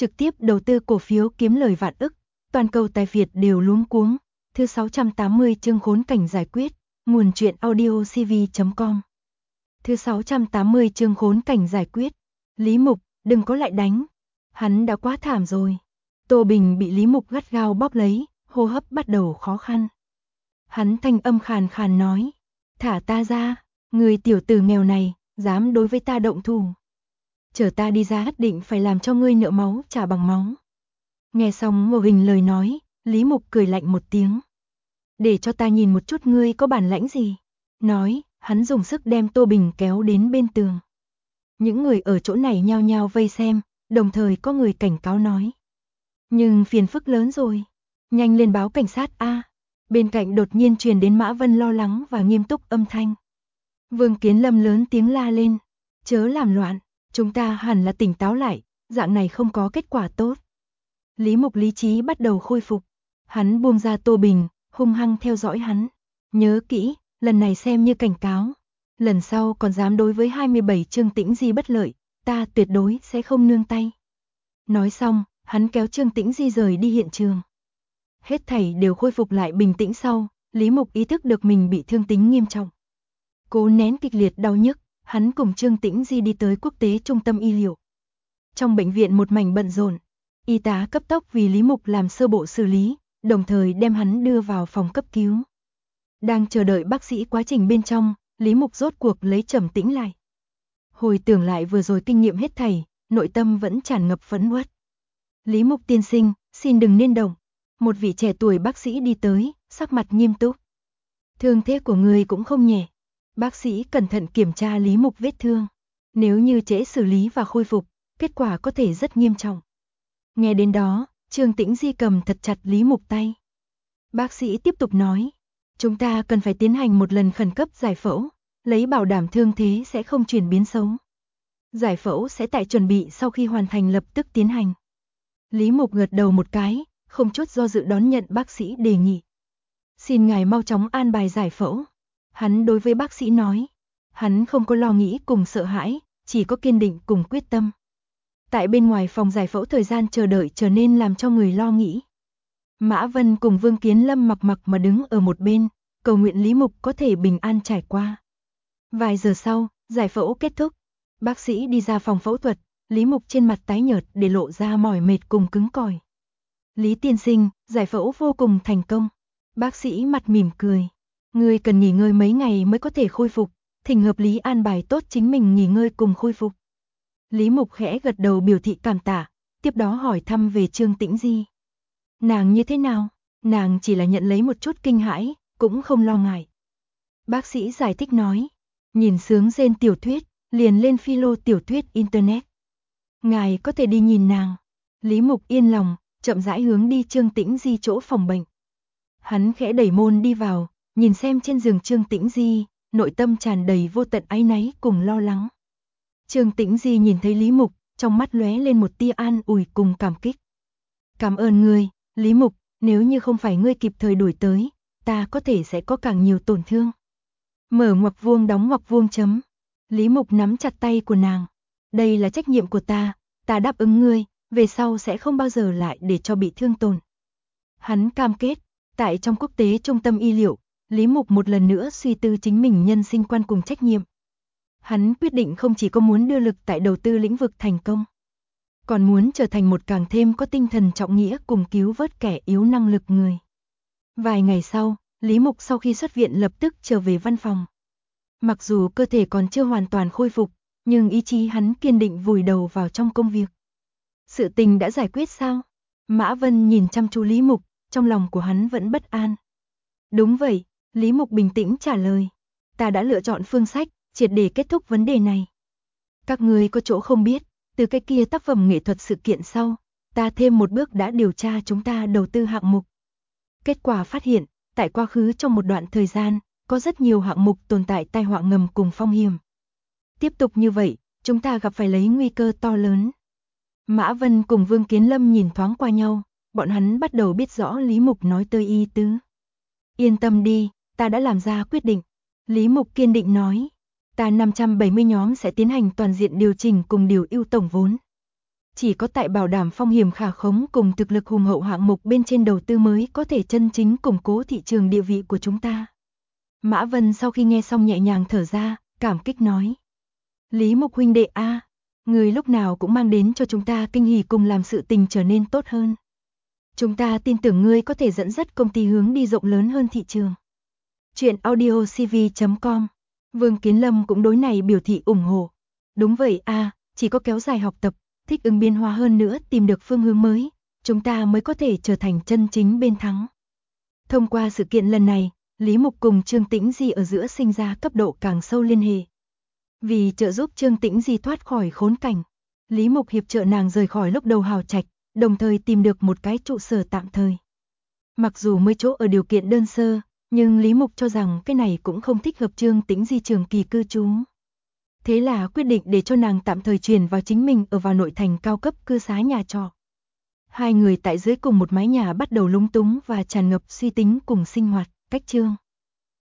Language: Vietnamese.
trực tiếp đầu tư cổ phiếu kiếm lời vạn ức, toàn cầu tài Việt đều luống cuống. Thứ 680 chương khốn cảnh giải quyết, nguồn truyện audio cv.com. Thứ 680 chương khốn cảnh giải quyết, Lý Mục, đừng có lại đánh. Hắn đã quá thảm rồi. Tô Bình bị Lý Mục gắt gao bóp lấy, hô hấp bắt đầu khó khăn. Hắn thanh âm khàn khàn nói, thả ta ra, người tiểu tử nghèo này, dám đối với ta động thủ. Chờ ta đi ra nhất định phải làm cho ngươi nợ máu trả bằng máu. Nghe xong Ngô Hình lời nói, Lý Mục cười lạnh một tiếng. Để cho ta nhìn một chút ngươi có bản lãnh gì. Nói, hắn dùng sức đem Tô Bình kéo đến bên tường. Những người ở chỗ này nhao nhao vây xem, đồng thời có người cảnh cáo nói. Nhưng phiền phức lớn rồi, nhanh lên báo cảnh sát a. Bên cạnh đột nhiên truyền đến Mã Vân lo lắng và nghiêm túc âm thanh. Vương Kiến Lâm lớn tiếng la lên, chớ làm loạn, chúng ta hẳn là tỉnh táo lại, dạng này không có kết quả tốt. Lý Mục lý trí bắt đầu khôi phục, hắn buông ra Tô Bình, hung hăng theo dõi hắn. Nhớ kỹ, lần này xem như cảnh cáo. Lần sau còn dám đối với 27 Trương Tĩnh Di bất lợi, ta tuyệt đối sẽ không nương tay. Nói xong, hắn kéo Trương Tĩnh Di rời đi hiện trường. Hết thảy đều khôi phục lại bình tĩnh sau, Lý Mục ý thức được mình bị thương tính nghiêm trọng. Cố nén kịch liệt đau nhức, hắn cùng Trương Tĩnh Di đi tới quốc tế trung tâm y liệu. Trong bệnh viện một mảnh bận rộn, y tá cấp tốc vì Lý Mục làm sơ bộ xử lý, đồng thời đem hắn đưa vào phòng cấp cứu. Đang chờ đợi bác sĩ quá trình bên trong, Lý Mục rốt cuộc lấy trầm tĩnh lại. Hồi tưởng lại vừa rồi kinh nghiệm hết thảy, nội tâm vẫn tràn ngập phẫn uất. Lý Mục tiên sinh, xin đừng nên động. Một vị trẻ tuổi bác sĩ đi tới, sắc mặt nghiêm túc. Thương thế của người cũng không nhẹ. Bác sĩ cẩn thận kiểm tra Lý Mục vết thương. Nếu như trễ xử lý và khôi phục, kết quả có thể rất nghiêm trọng. Nghe đến đó, Trương Tĩnh Di cầm thật chặt Lý Mục tay. Bác sĩ tiếp tục nói, chúng ta cần phải tiến hành một lần khẩn cấp giải phẫu, lấy bảo đảm thương thế sẽ không chuyển biến xấu. Giải phẫu sẽ tại chuẩn bị sau khi hoàn thành lập tức tiến hành. Lý Mục gật đầu một cái, không chút do dự đón nhận bác sĩ đề nghị. Xin ngài mau chóng an bài giải phẫu. Hắn đối với bác sĩ nói, hắn không có lo nghĩ cùng sợ hãi, chỉ có kiên định cùng quyết tâm. Tại bên ngoài phòng giải phẫu thời gian chờ đợi trở nên làm cho người lo nghĩ. Mã Vân cùng Vương Kiến Lâm mặc mà đứng ở một bên, cầu nguyện Lý Mục có thể bình an trải qua. Vài giờ sau, giải phẫu kết thúc. Bác sĩ đi ra phòng phẫu thuật, Lý Mục trên mặt tái nhợt để lộ ra mỏi mệt cùng cứng cỏi. Lý tiên sinh, giải phẫu vô cùng thành công. Bác sĩ mặt mỉm cười. Ngươi cần nghỉ ngơi mấy ngày mới có thể khôi phục, thỉnh hợp lý an bài tốt chính mình nghỉ ngơi cùng khôi phục. Lý Mục khẽ gật đầu biểu thị cảm tạ, tiếp đó hỏi thăm về Trương Tĩnh Di. Nàng như thế nào? Nàng chỉ là nhận lấy một chút kinh hãi, cũng không lo ngại. Bác sĩ giải thích nói, nhìn sướng rên tiểu thuyết, liền lên philo tiểu thuyết internet. Ngài có thể đi nhìn nàng. Lý Mục yên lòng, chậm rãi hướng đi Trương Tĩnh Di chỗ phòng bệnh. Hắn khẽ đẩy môn đi vào, nhìn xem trên giường Trương Tĩnh Di, nội tâm tràn đầy vô tận áy náy cùng lo lắng. Trương Tĩnh Di nhìn thấy Lý Mục, trong mắt lóe lên một tia an ủi cùng cảm kích. Cảm ơn ngươi, Lý Mục, nếu như không phải ngươi kịp thời đuổi tới, ta có thể sẽ có càng nhiều tổn thương. Mở ngoặc vuông đóng ngoặc vuông chấm. Lý Mục nắm chặt tay của nàng. Đây là trách nhiệm của ta đáp ứng ngươi, về sau sẽ không bao giờ lại để cho bị thương tổn. Hắn cam kết, tại trong quốc tế trung tâm y liệu, Lý Mục một lần nữa suy tư chính mình nhân sinh quan cùng trách nhiệm. Hắn quyết định không chỉ có muốn đưa lực tại đầu tư lĩnh vực thành công, còn muốn trở thành một càng thêm có tinh thần trọng nghĩa cùng cứu vớt kẻ yếu năng lực người. Vài ngày sau, Lý Mục sau khi xuất viện lập tức trở về văn phòng. Mặc dù cơ thể còn chưa hoàn toàn khôi phục, nhưng ý chí hắn kiên định vùi đầu vào trong công việc. Sự tình đã giải quyết sao? Mã Vân nhìn chăm chú Lý Mục, trong lòng của hắn vẫn bất an. Đúng vậy, Lý Mục bình tĩnh trả lời. Ta đã lựa chọn phương sách, triệt để kết thúc vấn đề này. Các người có chỗ không biết, từ cái kia tác phẩm nghệ thuật sự kiện sau, ta thêm một bước đã điều tra chúng ta đầu tư hạng mục. Kết quả phát hiện, tại quá khứ trong một đoạn thời gian, có rất nhiều hạng mục tồn tại tai họa ngầm cùng phong hiểm. Tiếp tục như vậy, chúng ta gặp phải lấy nguy cơ to lớn. Mã Vân cùng Vương Kiến Lâm nhìn thoáng qua nhau, bọn hắn bắt đầu biết rõ Lý Mục nói tới ý tứ. Yên tâm đi, ta đã làm ra quyết định. Lý Mục kiên định nói, ta 570 nhóm sẽ tiến hành toàn diện điều chỉnh cùng điều ưu tổng vốn. Chỉ có tại bảo đảm phong hiểm khả khống cùng thực lực hùng hậu hạng mục bên trên đầu tư mới có thể chân chính củng cố thị trường địa vị của chúng ta. Mã Vân sau khi nghe xong nhẹ nhàng thở ra, cảm kích nói. Lý Mục huynh đệ a, người lúc nào cũng mang đến cho chúng ta kinh hỉ cùng làm sự tình trở nên tốt hơn. Chúng ta tin tưởng ngươi có thể dẫn dắt công ty hướng đi rộng lớn hơn thị trường. Chuyện audiocv.com. Vương Kiến Lâm cũng đối này biểu thị ủng hộ. Đúng vậy a, chỉ có kéo dài học tập, thích ứng biến hóa hơn nữa, tìm được phương hướng mới, chúng ta mới có thể trở thành chân chính bên thắng. Thông qua sự kiện lần này, Lý Mục cùng Trương Tĩnh Di ở giữa sinh ra cấp độ càng sâu liên hệ. Vì trợ giúp Trương Tĩnh Di thoát khỏi khốn cảnh, Lý Mục hiệp trợ nàng rời khỏi lúc đầu hào trạch, đồng thời tìm được một cái trụ sở tạm thời. Mặc dù mới chỗ ở điều kiện đơn sơ, nhưng Lý Mục cho rằng cái này cũng không thích hợp Trương Tĩnh Di trường kỳ cư trú. Thế là quyết định để cho nàng tạm thời chuyển vào chính mình ở vào nội thành cao cấp cư xá nhà trọ. Hai người tại dưới cùng một mái nhà bắt đầu lúng túng và tràn ngập suy tính cùng sinh hoạt, cách Trương